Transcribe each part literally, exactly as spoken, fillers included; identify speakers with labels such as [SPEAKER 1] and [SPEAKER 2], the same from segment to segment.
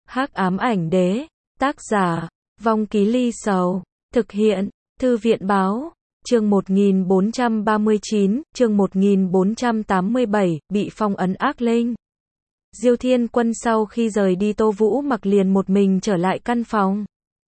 [SPEAKER 1] Hắc ám ảnh đế, tác giả, Vong Ký Ly Sầu, thực hiện, Thư viện báo, chương một nghìn bốn trăm ba mươi chín, chương một nghìn bốn trăm tám mươi bảy, bị phong ấn ác linh. Diêu Thiên Quân sau khi rời đi Tô Vũ Mặc liền một mình trở lại căn phòng.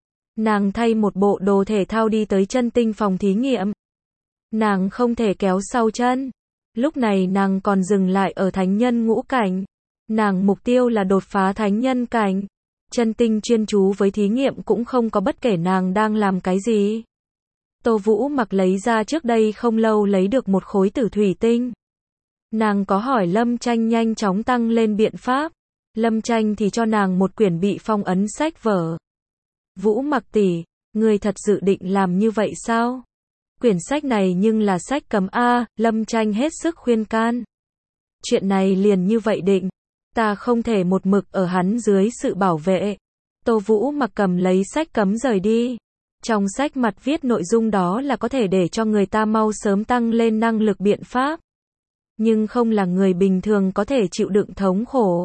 [SPEAKER 1] Nàng thay một bộ đồ thể thao đi tới chân tinh phòng thí nghiệm. Nàng không thể kéo sau chân. Lúc này nàng còn dừng lại ở thánh nhân ngũ cảnh. Nàng mục tiêu là đột phá thánh nhân cảnh. Chân tinh chuyên chú với thí nghiệm cũng không có bất kể nàng đang làm cái gì. Tô Vũ Mặc lấy ra trước đây không lâu lấy được một khối tử thủy tinh. Nàng có hỏi Lâm Tranh nhanh chóng tăng lên biện pháp. Lâm Tranh thì cho nàng một quyển bị phong ấn sách vở. Vũ Mặc tỷ, ngươi thật dự định làm như vậy sao? Quyển sách này nhưng là sách cấm a, Lâm Tranh hết sức khuyên can. Chuyện này liền như vậy định, ta không thể một mực ở hắn dưới sự bảo vệ. Tô Vũ Mặc cầm lấy sách cấm rời đi. Trong sách mặt viết nội dung đó là có thể để cho người ta mau sớm tăng lên năng lực biện pháp. Nhưng không là người bình thường có thể chịu đựng thống khổ.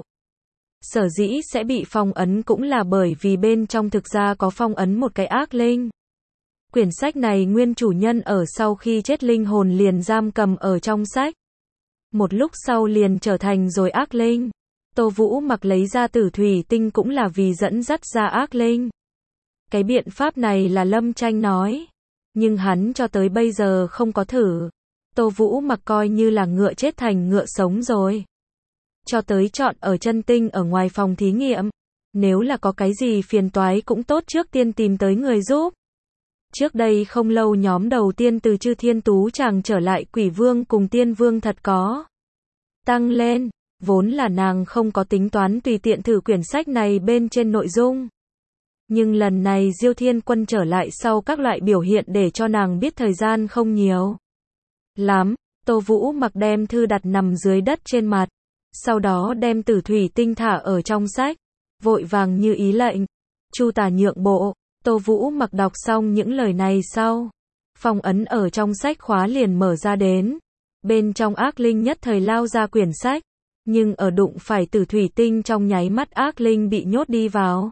[SPEAKER 1] Sở dĩ sẽ bị phong ấn cũng là bởi vì bên trong thực ra có phong ấn một cái ác linh. Quyển sách này nguyên chủ nhân ở sau khi chết linh hồn liền giam cầm ở trong sách. Một lúc sau liền trở thành rồi ác linh. Tô Vũ Mặc lấy ra tử thủy tinh cũng là vì dẫn dắt ra ác linh. Cái biện pháp này là Lâm Tranh nói. Nhưng hắn cho tới bây giờ không có thử. Tô Vũ Mặc coi như là ngựa chết thành ngựa sống rồi. Cho tới chọn ở chân tinh ở ngoài phòng thí nghiệm. Nếu là có cái gì phiền toái cũng tốt trước tiên tìm tới người giúp. Trước đây không lâu nhóm đầu tiên từ Chư Thiên Tú Tràng trở lại Quỷ Vương cùng Tiên Vương thật có tăng lên. Vốn là nàng không có tính toán tùy tiện thử quyển sách này bên trên nội dung. Nhưng lần này Diêu Thiên Quân trở lại sau các loại biểu hiện để cho nàng biết thời gian không nhiều lắm. Tô Vũ Mặc đem thư đặt nằm dưới đất trên mặt. Sau đó đem tử thủy tinh thả ở trong sách. Vội vàng như ý lệnh. Chu tả nhượng bộ. Tô Vũ Mặc đọc xong những lời này sau. Phong ấn ở trong sách khóa liền mở ra đến. Bên trong ác linh nhất thời lao ra quyển sách. Nhưng ở đụng phải tử thủy tinh trong nháy mắt ác linh bị nhốt đi vào.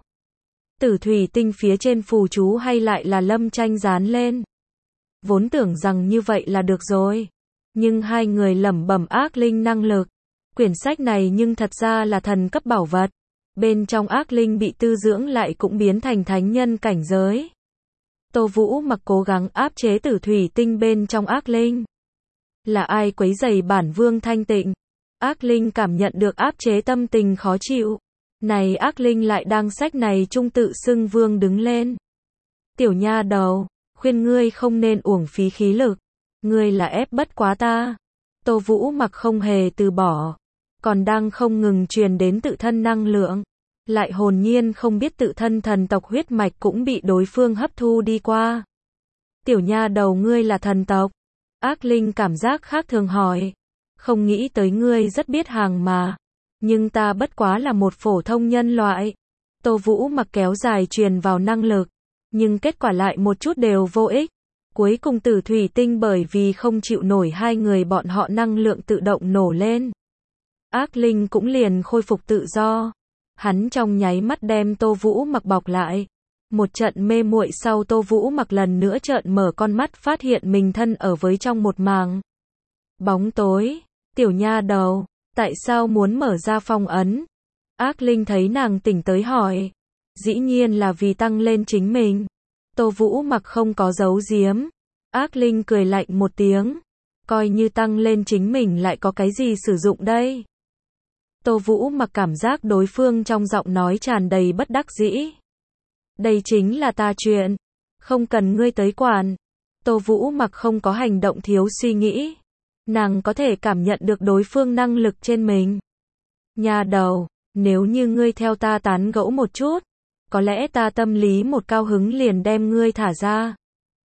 [SPEAKER 1] Tử thủy tinh phía trên phù chú hay lại là Lâm Tranh dán lên. Vốn tưởng rằng như vậy là được rồi. Nhưng hai người lẩm bẩm ác linh năng lực. Quyển sách này nhưng thật ra là thần cấp bảo vật. Bên trong ác linh bị tư dưỡng lại cũng biến thành thánh nhân cảnh giới. Tô Vũ Mặc cố gắng áp chế tử thủy tinh bên trong ác linh. Là ai quấy rầy bản vương thanh tịnh? Ác linh cảm nhận được áp chế tâm tình khó chịu. Này ác linh lại đang sách này trung tự xưng vương đứng lên. Tiểu nha đầu, khuyên ngươi không nên uổng phí khí lực. Ngươi là ép bất quá ta. Tô Vũ Mặc không hề từ bỏ. Còn đang không ngừng truyền đến tự thân năng lượng. Lại hồn nhiên không biết tự thân thần tộc huyết mạch cũng bị đối phương hấp thu đi qua. Tiểu nha đầu ngươi là thần tộc. Ác linh cảm giác khác thường hỏi. Không nghĩ tới ngươi rất biết hàng mà. Nhưng ta bất quá là một phổ thông nhân loại. Tô Vũ Mặc kéo dài truyền vào năng lực. Nhưng kết quả lại một chút đều vô ích. Cuối cùng tử thủy tinh bởi vì không chịu nổi hai người bọn họ năng lượng tự động nổ lên. Ác linh cũng liền khôi phục tự do. Hắn trong nháy mắt đem Tô Vũ Mặc bọc lại. Một trận mê muội sau Tô Vũ Mặc lần nữa trợn mở con mắt phát hiện mình thân ở với trong một màng bóng tối. Tiểu nha đầu, tại sao muốn mở ra phong ấn? Ác linh thấy nàng tỉnh tới hỏi. Dĩ nhiên là vì tăng lên chính mình. Tô Vũ Mặc không có giấu giếm. Ác linh cười lạnh một tiếng. Coi như tăng lên chính mình lại có cái gì sử dụng đây? Tô Vũ Mặc cảm giác đối phương trong giọng nói tràn đầy bất đắc dĩ. Đây chính là ta chuyện. Không cần ngươi tới quản. Tô Vũ Mặc không có hành động thiếu suy nghĩ. Nàng có thể cảm nhận được đối phương năng lực trên mình. Nha đầu, nếu như ngươi theo ta tán gẫu một chút, có lẽ ta tâm lý một cao hứng liền đem ngươi thả ra.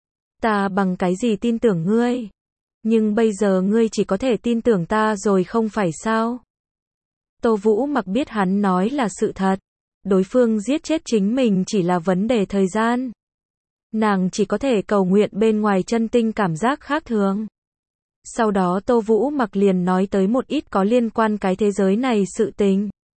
[SPEAKER 1] Ta bằng cái gì tin tưởng ngươi? Nhưng bây giờ ngươi chỉ có thể tin tưởng ta rồi không phải sao? Tô Vũ Mặc biết hắn nói là sự thật. Đối phương giết chết chính mình chỉ là vấn đề thời gian. Nàng chỉ có thể cầu nguyện bên ngoài chân tinh cảm giác khác thường. Sau đó Tô Vũ Mặc liền nói tới một ít có liên quan cái thế giới này sự tình.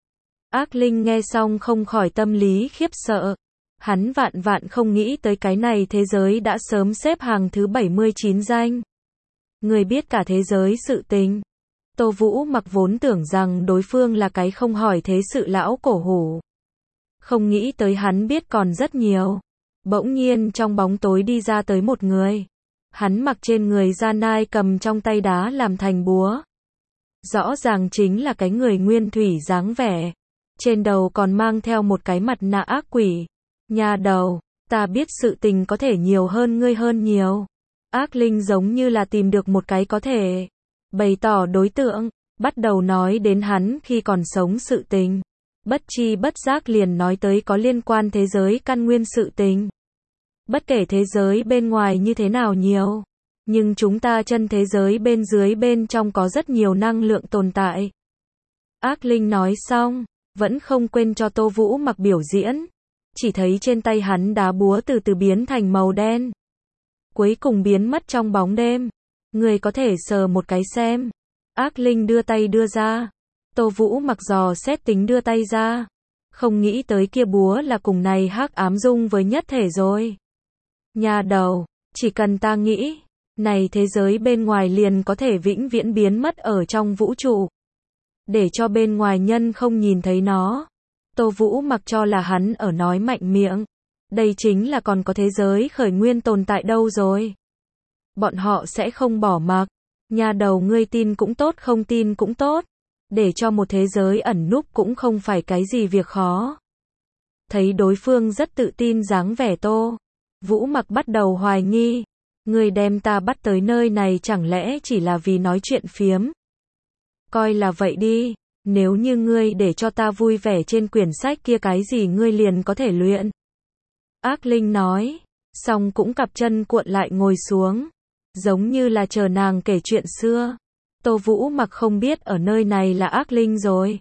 [SPEAKER 1] Ác Linh nghe xong không khỏi tâm lý khiếp sợ. Hắn vạn vạn không nghĩ tới cái này thế giới đã sớm xếp hàng thứ bảy mươi chín danh. Người biết cả thế giới sự tình. Tô Vũ Mặc vốn tưởng rằng đối phương là cái không hỏi thế sự lão cổ hủ. Không nghĩ tới hắn biết còn rất nhiều. Bỗng nhiên trong bóng tối đi ra tới một người. Hắn mặc trên người da nai cầm trong tay đá làm thành búa. Rõ ràng chính là cái người nguyên thủy dáng vẻ. Trên đầu còn mang theo một cái mặt nạ ác quỷ. Nhà đầu, ta biết sự tình có thể nhiều hơn ngươi hơn nhiều. Ác Linh giống như là tìm được một cái có thể bày tỏ đối tượng, bắt đầu nói đến hắn khi còn sống sự tình. Bất chi bất giác liền nói tới có liên quan thế giới căn nguyên sự tình. Bất kể thế giới bên ngoài như thế nào nhiều, nhưng chúng ta chân thế giới bên dưới bên trong có rất nhiều năng lượng tồn tại. Ác Linh nói xong, vẫn không quên cho Tô Vũ Mặc biểu diễn. Chỉ thấy trên tay hắn đá búa từ từ biến thành màu đen. Cuối cùng biến mất trong bóng đêm. Người có thể sờ một cái xem. Ác Linh đưa tay đưa ra. Tô Vũ Mặc dò xét tính đưa tay ra. Không nghĩ tới kia búa là cùng này hắc ám dung với nhất thể rồi. Nhà đầu, chỉ cần ta nghĩ, này thế giới bên ngoài liền có thể vĩnh viễn biến mất ở trong vũ trụ. Để cho bên ngoài nhân không nhìn thấy nó. Tô Vũ Mặc cho là hắn ở nói mạnh miệng. Đây chính là còn có thế giới khởi nguyên tồn tại đâu rồi. Bọn họ sẽ không bỏ mặc. Nhà đầu ngươi tin cũng tốt không tin cũng tốt. Để cho một thế giới ẩn núp cũng không phải cái gì việc khó. Thấy đối phương rất tự tin dáng vẻ Tô Vũ Mặc bắt đầu hoài nghi. Ngươi đem ta bắt tới nơi này chẳng lẽ chỉ là vì nói chuyện phiếm. Coi là vậy đi. Nếu như ngươi để cho ta vui vẻ trên quyển sách kia cái gì ngươi liền có thể luyện. Ác Linh nói. Xong cũng cặp chân cuộn lại ngồi xuống. Giống như là chờ nàng kể chuyện xưa. Tô Vũ Mặc không biết ở nơi này là Ác Linh rồi.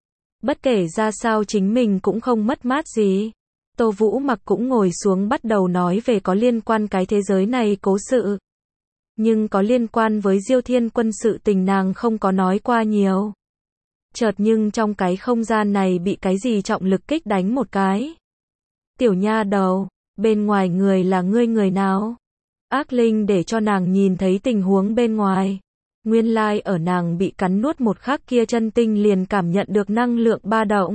[SPEAKER 1] Bất kể ra sao chính mình cũng không mất mát gì. Tô Vũ Mặc cũng ngồi xuống bắt đầu nói về có liên quan cái thế giới này cố sự. Nhưng có liên quan với Diêu Thiên Quân sự tình nàng không có nói qua nhiều. Chợt nhưng trong cái không gian này bị cái gì trọng lực kích đánh một cái. Tiểu nha đầu, bên ngoài người là ngươi người nào? Ác Linh để cho nàng nhìn thấy tình huống bên ngoài. Nguyên lai ở nàng bị cắn nuốt một khắc kia chân tinh liền cảm nhận được năng lượng ba động.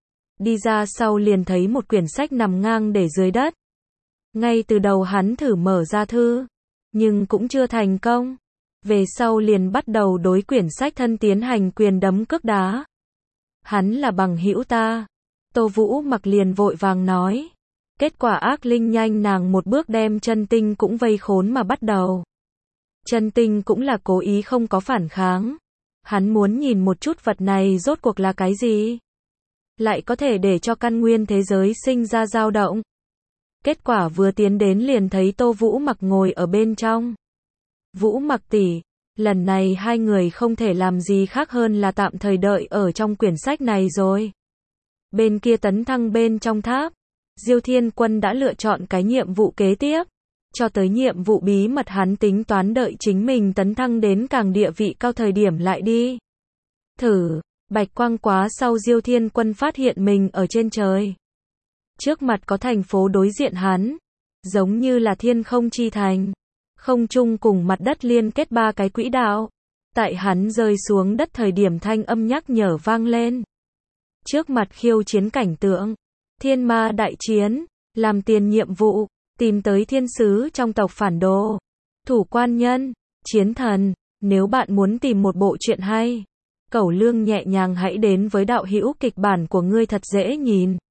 [SPEAKER 1] Đi ra sau liền thấy một quyển sách nằm ngang để dưới đất. Ngay từ đầu hắn thử mở ra thư, nhưng cũng chưa thành công. Về sau liền bắt đầu đối quyển sách thân tiến hành quyền đấm cước đá. Hắn là bằng hữu ta. Tô Vũ Mặc liền vội vàng nói. Kết quả Ác Linh nhanh nàng một bước đem chân tinh cũng vây khốn mà bắt đầu. Chân tinh cũng là cố ý không có phản kháng. Hắn muốn nhìn một chút vật này rốt cuộc là cái gì. Lại có thể để cho căn nguyên thế giới sinh ra dao động. Kết quả vừa tiến đến liền thấy Tô Vũ Mặc ngồi ở bên trong. Vũ Mặc tỷ, lần này hai người không thể làm gì khác hơn là tạm thời đợi ở trong quyển sách này rồi. Bên kia tấn thăng bên trong tháp, Diêu Thiên Quân đã lựa chọn cái nhiệm vụ kế tiếp. Cho tới nhiệm vụ bí mật hắn tính toán đợi chính mình tấn thăng đến càng địa vị cao thời điểm lại đi. Thử, bạch quang quá sau Diêu Thiên Quân phát hiện mình ở trên trời. Trước mặt có thành phố đối diện hắn, giống như là thiên không chi thành. Không trung cùng mặt đất liên kết ba cái quỹ đạo. Tại hắn rơi xuống đất thời điểm thanh âm nhắc nhở vang lên. Trước mặt khiêu chiến cảnh tượng. Thiên ma đại chiến. Làm tiền nhiệm vụ. Tìm tới thiên sứ trong tộc phản đồ. Thủ quan nhân. Chiến thần. Nếu bạn muốn tìm một bộ truyện hay. Cẩu lương nhẹ nhàng hãy đến với đạo hữu kịch bản của ngươi thật dễ nhìn.